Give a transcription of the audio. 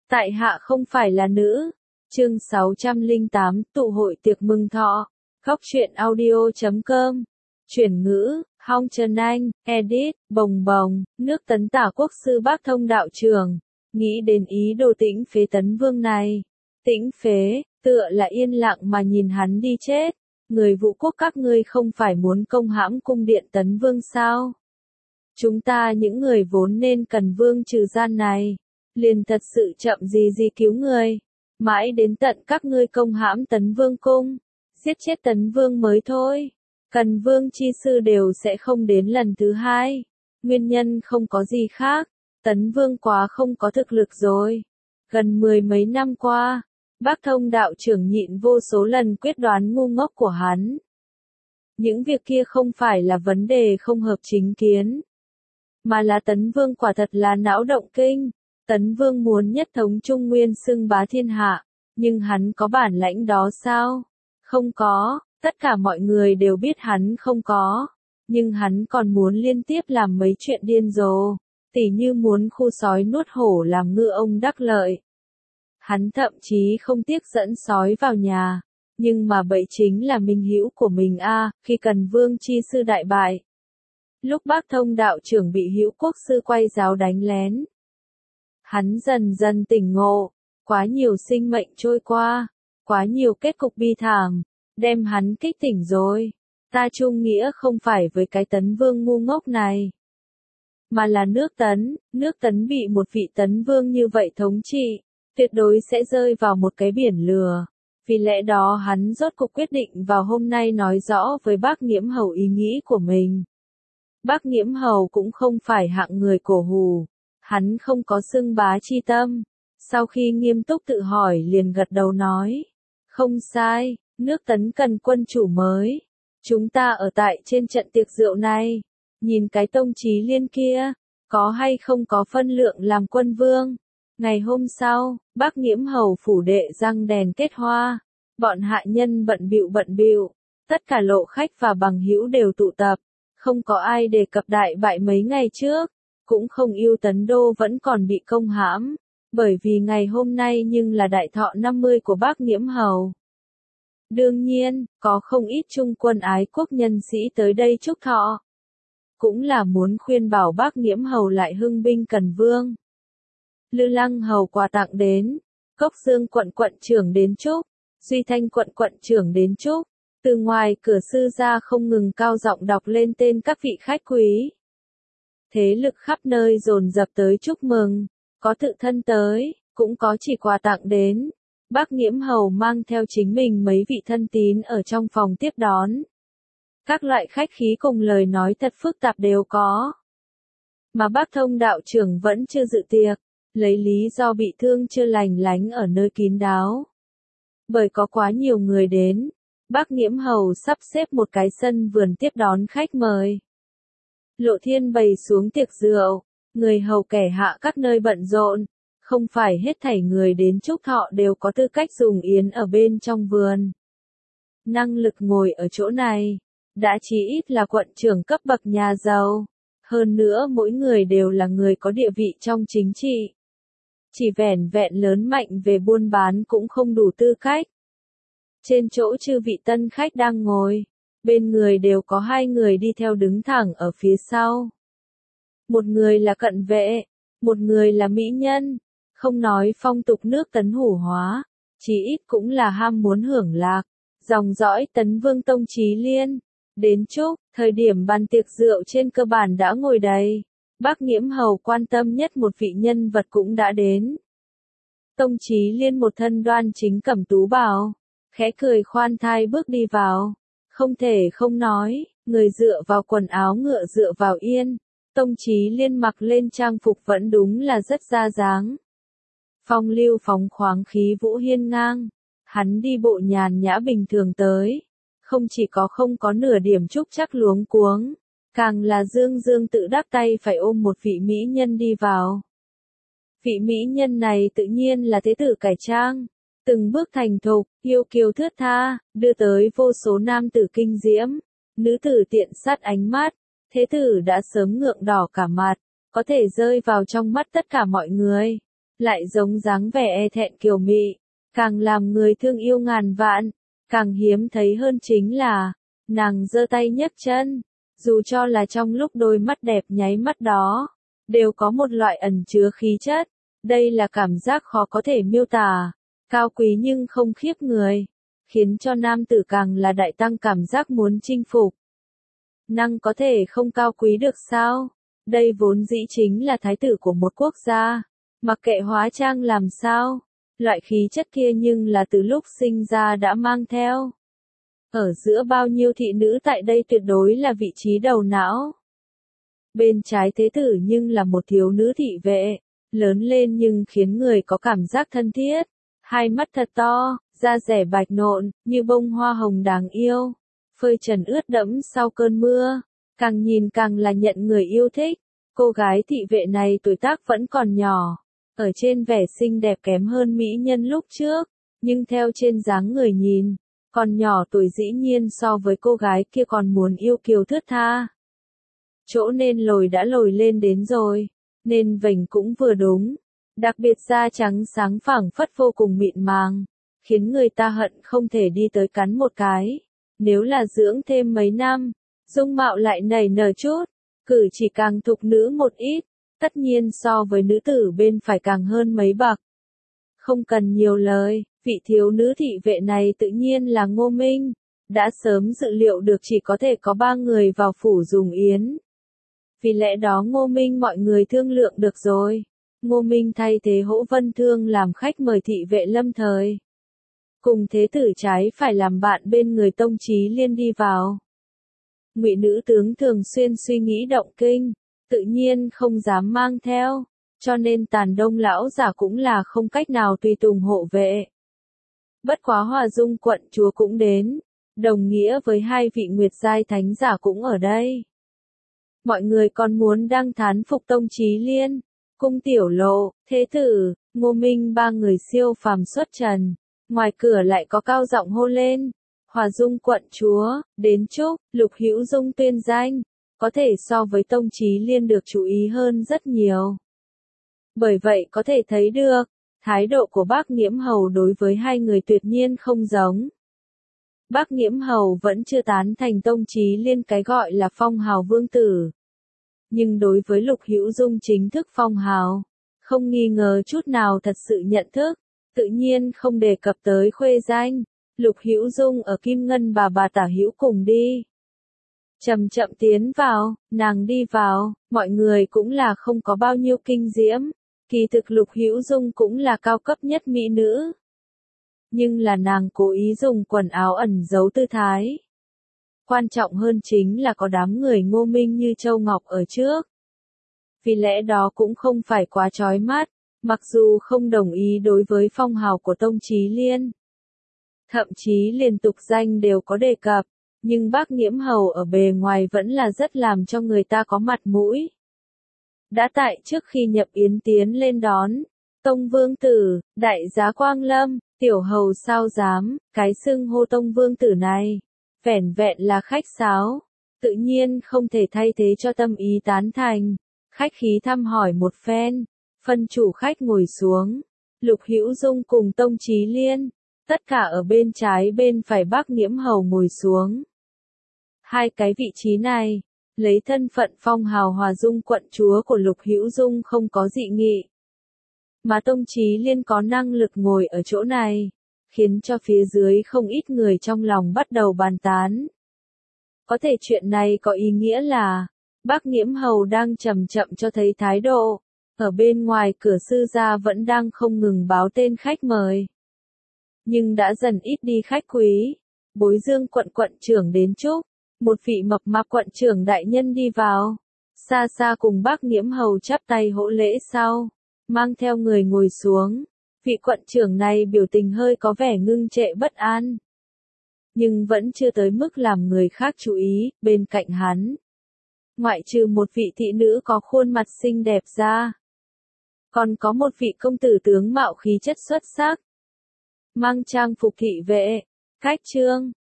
Tại hạ không phải là nữ. Chương 608, tụ hội tiệc mừng thọ. Góc truyện audio.com. Chuyển ngữ, Hong Trần Anh, edit, bồng bồng, nước Tấn Tả quốc sư Bác Thông đạo trưởng. Nghĩ đến ý đồ Tĩnh Phế Tấn Vương này. Tĩnh Phế, tựa là yên lặng mà nhìn hắn đi chết. Người Vũ Quốc các ngươi không phải muốn công hãm cung điện Tấn Vương sao? Chúng ta những người vốn nên cần vương trừ gian này. Liền thật sự chậm gì cứu người. Mãi đến tận các ngươi công hãm Tấn Vương cung. Giết chết Tấn Vương mới thôi. Cần vương chi sư đều sẽ không đến lần thứ hai. Nguyên nhân không có gì khác. Tấn Vương quá không có thực lực rồi. Gần 10 mấy năm qua, Bác Thông đạo trưởng nhịn vô số lần quyết đoán ngu ngốc của hắn. Những việc kia không phải là vấn đề không hợp chính kiến. Mà là Tấn Vương quả thật là não động kinh. Tấn Vương muốn nhất thống Trung Nguyên xưng bá thiên hạ. Nhưng hắn có bản lãnh đó sao? Không có, tất cả mọi người đều biết hắn không có. Nhưng hắn còn muốn liên tiếp làm mấy chuyện điên rồ. Tỉ như muốn khu sói nuốt hổ làm ngư ông đắc lợi. Hắn thậm chí không tiếc dẫn sói vào nhà. Nhưng mà bậy chính là minh hữu của mình khi cần vương chi sư đại bại. Lúc Bác Thông đạo trưởng bị Hữu Quốc sư quay giáo đánh lén. Hắn dần dần tỉnh ngộ, quá nhiều sinh mệnh trôi qua, quá nhiều kết cục bi thảm, đem hắn kích tỉnh rồi. Ta chung nghĩa không phải với cái Tấn Vương ngu ngốc này, mà là nước Tấn bị một vị Tấn Vương như vậy thống trị, tuyệt đối sẽ rơi vào một cái biển lửa. Vì lẽ đó hắn rốt cuộc quyết định vào hôm nay nói rõ với Bác Nghiễm Hầu ý nghĩ của mình. Bác Nghiễm Hầu cũng không phải hạng người cổ hủ. Hắn không có xưng bá chi tâm. Sau khi nghiêm túc tự hỏi liền gật đầu nói. Không sai, nước Tấn cần quân chủ mới. Chúng ta ở tại trên trận tiệc rượu này. Nhìn cái Tông Chí Liên kia, có hay không có phân lượng làm quân vương. Ngày hôm sau, Bác Nghiễm Hầu phủ đệ răng đèn kết hoa. Bọn hạ nhân bận bịu. Tất cả lộ khách và bằng hữu đều tụ tập. Không có ai đề cập đại bại mấy ngày trước. Cũng không yêu Tấn Đô vẫn còn bị công hãm, bởi vì ngày hôm nay nhưng là đại thọ 50 của Bác Nghiễm Hầu. Đương nhiên, có không ít trung quân ái quốc nhân sĩ tới đây chúc thọ. Cũng là muốn khuyên bảo Bác Nghiễm Hầu lại hưng binh cần vương. Lư Lăng Hầu quà tặng đến, Cốc Dương quận trưởng đến chúc, Duy Thanh quận trưởng đến chúc. Từ ngoài cửa sư ra không ngừng cao giọng đọc lên tên các vị khách quý. Thế lực khắp nơi dồn dập tới chúc mừng, có tự thân tới, cũng có chỉ quà tặng đến. Bác Nghiễm Hầu mang theo chính mình mấy vị thân tín ở trong phòng tiếp đón. Các loại khách khí cùng lời nói thật phức tạp đều có. Mà Bác Thông đạo trưởng vẫn chưa dự tiệc, lấy lý do bị thương chưa lành lánh ở nơi kín đáo. Bởi có quá nhiều người đến, Bác Nghiễm Hầu sắp xếp một cái sân vườn tiếp đón khách mời. Lộ thiên bày xuống tiệc rượu, người hầu kẻ hạ các nơi bận rộn, không phải hết thảy người đến chúc thọ đều có tư cách dùng yến ở bên trong vườn. Năng lực ngồi ở chỗ này, đã chí ít là quận trưởng cấp bậc nhà giàu, hơn nữa mỗi người đều là người có địa vị trong chính trị. Chỉ vẻn vẹn lớn mạnh về buôn bán cũng không đủ tư cách. Trên chỗ chư vị tân khách đang ngồi, bên người đều có hai người đi theo đứng thẳng ở phía sau. Một người là cận vệ, một người là mỹ nhân. Không nói phong tục nước Tấn hủ hóa, chí ít cũng là ham muốn hưởng lạc. Dòng dõi Tấn Vương Tông Chí Liên. Đến chúc, thời điểm bàn tiệc rượu trên cơ bản đã ngồi đầy. Bác Nghiễm Hầu quan tâm nhất một vị nhân vật cũng đã đến. Tông Chí Liên một thân đoan chính cẩm tú bào, khẽ cười khoan thai bước đi vào. Không thể không nói, người dựa vào quần áo ngựa dựa vào yên. Tông Chí Liên mặc lên trang phục vẫn đúng là rất ra dáng. Phong lưu phóng khoáng khí vũ hiên ngang. Hắn đi bộ nhàn nhã bình thường tới. Không chỉ không có nửa điểm trúc chắc luống cuống. Càng là dương tự đắc tay phải ôm một vị mỹ nhân đi vào. Vị mỹ nhân này tự nhiên là thế tử cải trang. Từng bước thành thục, yêu kiều thướt tha, đưa tới vô số nam tử kinh diễm. Nữ tử tiện sát ánh mắt, thế tử đã sớm ngượng đỏ cả mặt, có thể rơi vào trong mắt tất cả mọi người. lại giống dáng vẻ e thẹn kiều mị, càng làm người thương yêu ngàn vạn. Càng hiếm thấy hơn chính là, nàng giơ tay nhấc chân, dù cho là trong lúc đôi mắt đẹp nháy mắt đó, đều có một loại ẩn chứa khí chất. Đây là cảm giác khó có thể miêu tả, cao quý nhưng không khiếp người, khiến cho nam tử càng là đại tăng cảm giác muốn chinh phục. Năng có thể không cao quý được sao? Đây vốn dĩ chính là thái tử của một quốc gia, mặc kệ hóa trang làm sao, loại khí chất kia nhưng là từ lúc sinh ra đã mang theo. Ở giữa bao nhiêu thị nữ tại đây tuyệt đối là vị trí đầu não. Bên trái thế tử nhưng là một thiếu nữ thị vệ, lớn lên nhưng khiến người có cảm giác thân thiết, hai mắt thật to, da dẻ bạch nộn, như bông hoa hồng đáng yêu, phơi trần ướt đẫm sau cơn mưa, càng nhìn càng là nhận người yêu thích. Cô gái thị vệ này tuổi tác vẫn còn nhỏ, ở trên vẻ xinh đẹp kém hơn mỹ nhân lúc trước, nhưng theo trên dáng người nhìn, còn nhỏ tuổi dĩ nhiên so với cô gái kia còn muốn yêu kiều thướt tha. Chỗ nên lồi đã lồi lên đến rồi, nên vành cũng vừa đúng, đặc biệt da trắng sáng phẳng phất vô cùng mịn màng, khiến người ta hận không thể đi tới cắn một cái. Nếu là dưỡng thêm mấy năm, dung mạo lại nảy nở chút, cử chỉ càng thục nữ một ít, tất nhiên so với nữ tử bên phải càng hơn mấy bậc. Không cần nhiều lời, vị thiếu nữ thị vệ này tự nhiên là Ngô Minh, đã sớm dự liệu được chỉ có thể có 3 người vào phủ dùng yến. Vì lẽ đó Ngô Minh mọi người thương lượng được rồi. Ngô Minh thay thế Hỗ Vân Thương làm khách mời thị vệ lâm thời. Cùng thế tử trái phải làm bạn bên người Tông Chí Liên đi vào. Ngụy nữ tướng thường xuyên suy nghĩ động kinh, tự nhiên không dám mang theo, cho nên Tàn Đông lão giả cũng là không cách nào tùy tùng hộ vệ. Bất quá Hòa Dung quận chúa cũng đến, đồng nghĩa với 2 vị Nguyệt giai thánh giả cũng ở đây. Mọi người còn muốn đăng thán phục Tông Chí Liên, Cung Tiểu Lộ, Thế tử, Ngô Minh 3 người siêu phàm xuất trần, ngoài cửa lại có cao giọng hô lên. Hòa Dung quận chúa, đến chúc, Lục Hữu Dung tuyên danh, có thể so với Tông Chí Liên được chú ý hơn rất nhiều. Bởi vậy có thể thấy được, thái độ của Bác Nghiễm Hầu đối với 2 người tuyệt nhiên không giống. Bác Nghiễm Hầu vẫn chưa tán thành Tông Chí Liên cái gọi là phong hào vương tử. Nhưng đối với Lục Hữu Dung chính thức phong hào, không nghi ngờ chút nào thật sự nhận thức, tự nhiên không đề cập tới khuê danh. Lục Hữu Dung ở Kim Ngân bà Tả Hữu cùng đi. Chậm chậm tiến vào, nàng đi vào, mọi người cũng là không có bao nhiêu kinh diễm, kỳ thực Lục Hữu Dung cũng là cao cấp nhất mỹ nữ. Nhưng là nàng cố ý dùng quần áo ẩn giấu tư thái. Quan trọng hơn chính là có đám người Ngô Minh như Châu Ngọc ở trước. Vì lẽ đó cũng không phải quá chói mắt, mặc dù không đồng ý đối với phong hào của Tông Chí Liên. Thậm chí liền tục danh đều có đề cập, nhưng Bác Nghiễm Hầu ở bề ngoài vẫn là rất làm cho người ta có mặt mũi. Đã tại trước khi nhập yến tiến lên đón, Tông Vương Tử, Đại giá Quang Lâm, Tiểu Hầu sao dám, cái xưng hô Tông Vương Tử này, vẻn vẹn là khách sáo, tự nhiên không thể thay thế cho tâm ý tán thành, khách khí thăm hỏi một phen, phân chủ khách ngồi xuống, Lục Hữu Dung cùng Tông Chí Liên. Tất cả ở bên trái bên phải Bác Nghiễm Hầu ngồi xuống. 2 cái vị trí này, lấy thân phận phong hào Hòa Dung quận chúa của Lục Hữu Dung không có dị nghị. Mà Tông Chí Liên có năng lực ngồi ở chỗ này, khiến cho phía dưới không ít người trong lòng bắt đầu bàn tán. Có thể chuyện này có ý nghĩa là, Bác Nghiễm Hầu đang chậm chậm cho thấy thái độ, ở bên ngoài cửa sư gia vẫn đang không ngừng báo tên khách mời. Nhưng đã dần ít đi khách quý, Bối Dương quận trưởng đến chúc, một vị mập mạp quận trưởng đại nhân đi vào, xa xa cùng Bác Nghiễm Hầu chắp tay hỗ lễ sau, mang theo người ngồi xuống, vị quận trưởng này biểu tình hơi có vẻ ngưng trệ bất an. Nhưng vẫn chưa tới mức làm người khác chú ý, bên cạnh hắn. Ngoại trừ một vị thị nữ có khuôn mặt xinh đẹp ra. Còn có một vị công tử tướng mạo khí chất xuất sắc. Mang trang phục thị vệ, cách trương,